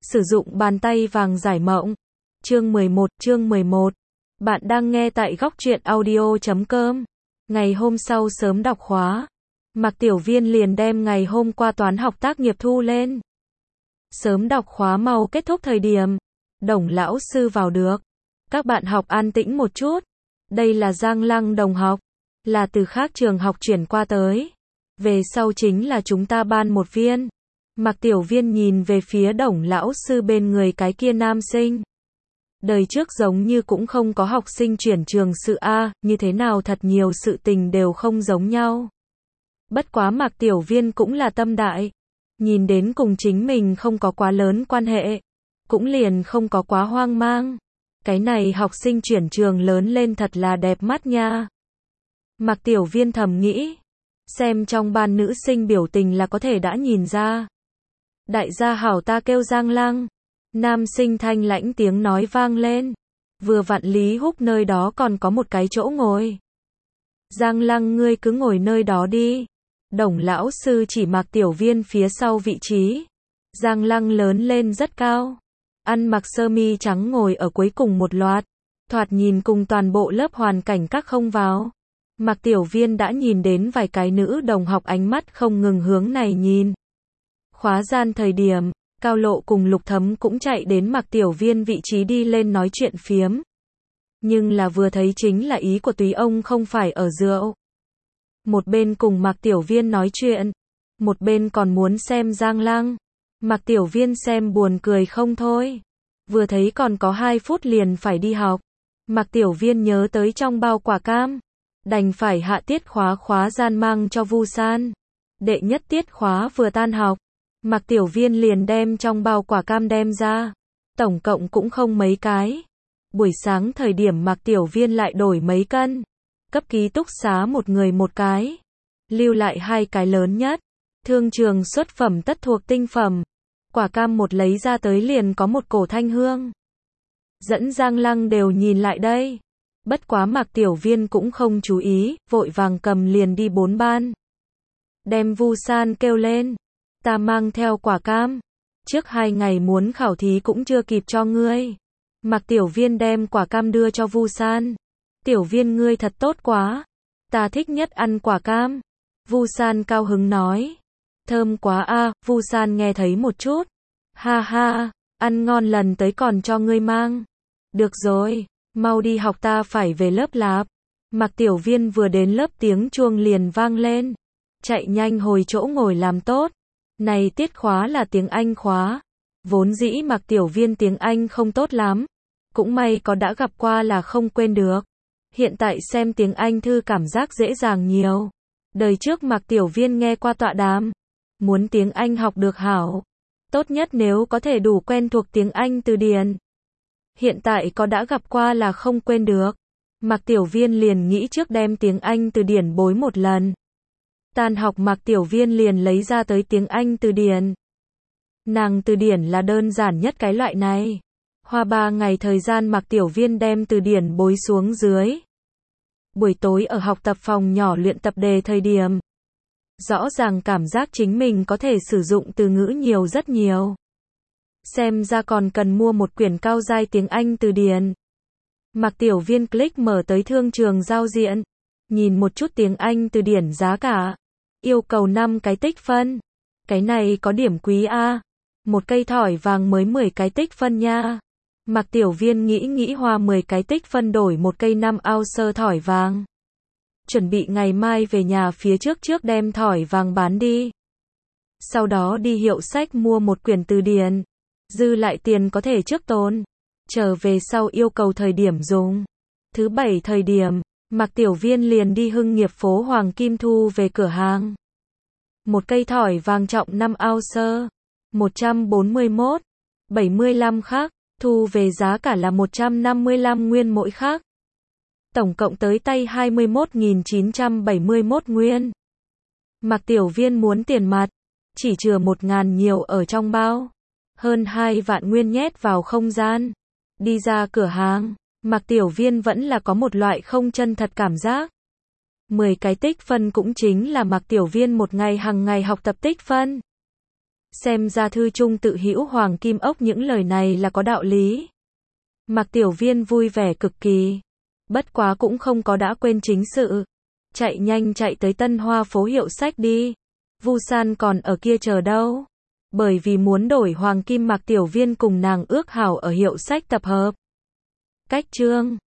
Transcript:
Sử dụng bàn tay vàng giải mộng. Chương 11. Bạn đang nghe tại góc truyện audio.com. Ngày hôm sau sớm đọc khóa. Mạc Tiểu Viên liền đem ngày hôm qua toán học tác nghiệp thu lên. Sớm đọc khóa mau kết thúc thời điểm. Đồng lão sư vào được. Các bạn học an tĩnh một chút. Đây là Giang Lăng đồng học. Là từ khác trường học chuyển qua tới. Về sau chính là chúng ta ban một viên. Mạc Tiểu Viên nhìn về phía Đồng lão sư bên người cái kia nam sinh. Đời trước giống như cũng không có học sinh chuyển trường sự A, như thế nào thật nhiều sự tình đều không giống nhau. Bất quá Mạc Tiểu Viên cũng là tâm đại. Nhìn đến cùng chính mình không có quá lớn quan hệ. Cũng liền không có quá hoang mang. Cái này học sinh chuyển trường lớn lên thật là đẹp mắt nha. Mạc Tiểu Viên thầm nghĩ. Xem trong ban nữ sinh biểu tình là có thể đã nhìn ra. Đại gia hảo, ta kêu Giang Lăng. Nam sinh thanh lãnh tiếng nói vang lên. Vừa vặn Lý Húc nơi đó còn có một cái chỗ ngồi. Giang Lăng, ngươi cứ ngồi nơi đó đi. Đồng lão sư chỉ Mạc Tiểu Viên phía sau vị trí. Giang Lăng lớn lên rất cao. Ăn mặc sơ mi trắng ngồi ở cuối cùng một loạt. Thoạt nhìn cùng toàn bộ lớp hoàn cảnh các không vào. Mạc Tiểu Viên đã nhìn đến vài cái nữ đồng học ánh mắt không ngừng hướng này nhìn. Khóa gian thời điểm, Cao Lộ cùng Lục Thấm cũng chạy đến Mạc Tiểu Viên vị trí đi lên nói chuyện phiếm. Nhưng là vừa thấy chính là ý của Túy ông không phải ở rượu. Một bên cùng Mạc Tiểu Viên nói chuyện, một bên còn muốn xem Giang Lăng. Mạc Tiểu Viên xem buồn cười không thôi. Vừa thấy còn có 2 phút liền phải đi học. Mạc Tiểu Viên nhớ tới trong bao quả cam. Đành phải hạ tiết khóa gian mang cho Vu San. Đệ nhất tiết khóa vừa tan học. Mạc Tiểu Viên liền đem trong bao quả cam đem ra. Tổng cộng cũng không mấy cái. Buổi sáng thời điểm Mạc Tiểu Viên lại đổi mấy cân. Cấp ký túc xá một người một cái. Lưu lại 2 cái lớn nhất. Thương trường xuất phẩm tất thuộc tinh phẩm. Quả cam một lấy ra tới liền có một cổ thanh hương. Dẫn Giang Lăng đều nhìn lại đây. Bất quá Mạc Tiểu Viên cũng không chú ý, vội vàng cầm liền đi 4 ban. Đem Vu San kêu lên. Ta mang theo quả cam. Trước 2 ngày muốn khảo thí cũng chưa kịp cho ngươi. Mạc Tiểu Viên đem quả cam đưa cho Vu San. Tiểu Viên ngươi thật tốt quá. Ta thích nhất ăn quả cam. Vu San cao hứng nói. Thơm quá a. Vu San nghe thấy một chút. Ha ha, ăn ngon lần tới còn cho ngươi mang. Được rồi, mau đi học, ta phải về lớp lạp. Mạc Tiểu Viên vừa đến lớp tiếng chuông liền vang lên. Chạy nhanh hồi chỗ ngồi làm tốt. Này tiết khóa là tiếng Anh khóa. Vốn dĩ Mạc Tiểu Viên tiếng Anh không tốt lắm. Cũng may có đã gặp qua là không quên được. Hiện tại xem tiếng Anh thư cảm giác dễ dàng nhiều. Đời trước Mạc Tiểu Viên nghe qua tọa đàm. Muốn tiếng Anh học được hảo. Tốt nhất nếu có thể đủ quen thuộc tiếng Anh từ điển. Hiện tại có đã gặp qua là không quên được. Mạc Tiểu Viên liền nghĩ trước đem tiếng Anh từ điển bối một lần. Tan học Mạc Tiểu Viên liền lấy ra tới tiếng Anh từ điển. Nàng từ điển là đơn giản nhất cái loại này. Hoa 3 ngày thời gian Mạc Tiểu Viên đem từ điển bối xuống dưới. Buổi tối ở học tập phòng nhỏ luyện tập đề thời điểm. Rõ ràng cảm giác chính mình có thể sử dụng từ ngữ nhiều rất nhiều. Xem ra còn cần mua một quyển cao giai tiếng Anh từ điển. Mạc Tiểu Viên click mở tới thương trường giao diện. Nhìn một chút tiếng Anh từ điển giá cả. Yêu cầu 5 cái tích phân. Cái này có điểm quý a. Một cây thỏi vàng mới 10 cái tích phân nha. Mạc Tiểu Viên nghĩ hoa 10 cái tích phân đổi một cây 5 ounce thỏi vàng. Chuẩn bị ngày mai về nhà phía trước đem thỏi vàng bán đi. Sau đó đi hiệu sách mua một quyển từ điển. Dư lại tiền có thể trước tồn. Trở về sau yêu cầu thời điểm dùng. Thứ 7 thời điểm, Mạc Tiểu Viên liền đi Hưng Nghiệp phố Hoàng Kim thu về cửa hàng. Một cây thỏi vàng trọng 5 ounce. 141,75 khắc. Thu về giá cả là 155 nguyên mỗi khắc. Tổng cộng tới tay 21.971 nguyên. Mạc Tiểu Viên muốn tiền mặt. Chỉ chừa 1.000 nhiều ở trong bao. Hơn 2 vạn nguyên nhét vào không gian. Đi ra cửa hàng. Mạc Tiểu Viên vẫn là có một loại không chân thật cảm giác. 10 cái tích phân cũng chính là Mạc Tiểu Viên một ngày hàng ngày học tập tích phân. Xem ra thư trung tự hữu Hoàng Kim Ốc những lời này là có đạo lý. Mạc Tiểu Viên vui vẻ cực kỳ. Bất quá cũng không có đã quên chính sự. Chạy nhanh chạy tới Tân Hoa phố hiệu sách đi. Vu San còn ở kia chờ đâu. Bởi vì muốn đổi hoàng kim Mạc Tiểu Viên cùng nàng ước hảo ở hiệu sách tập hợp. Cách chương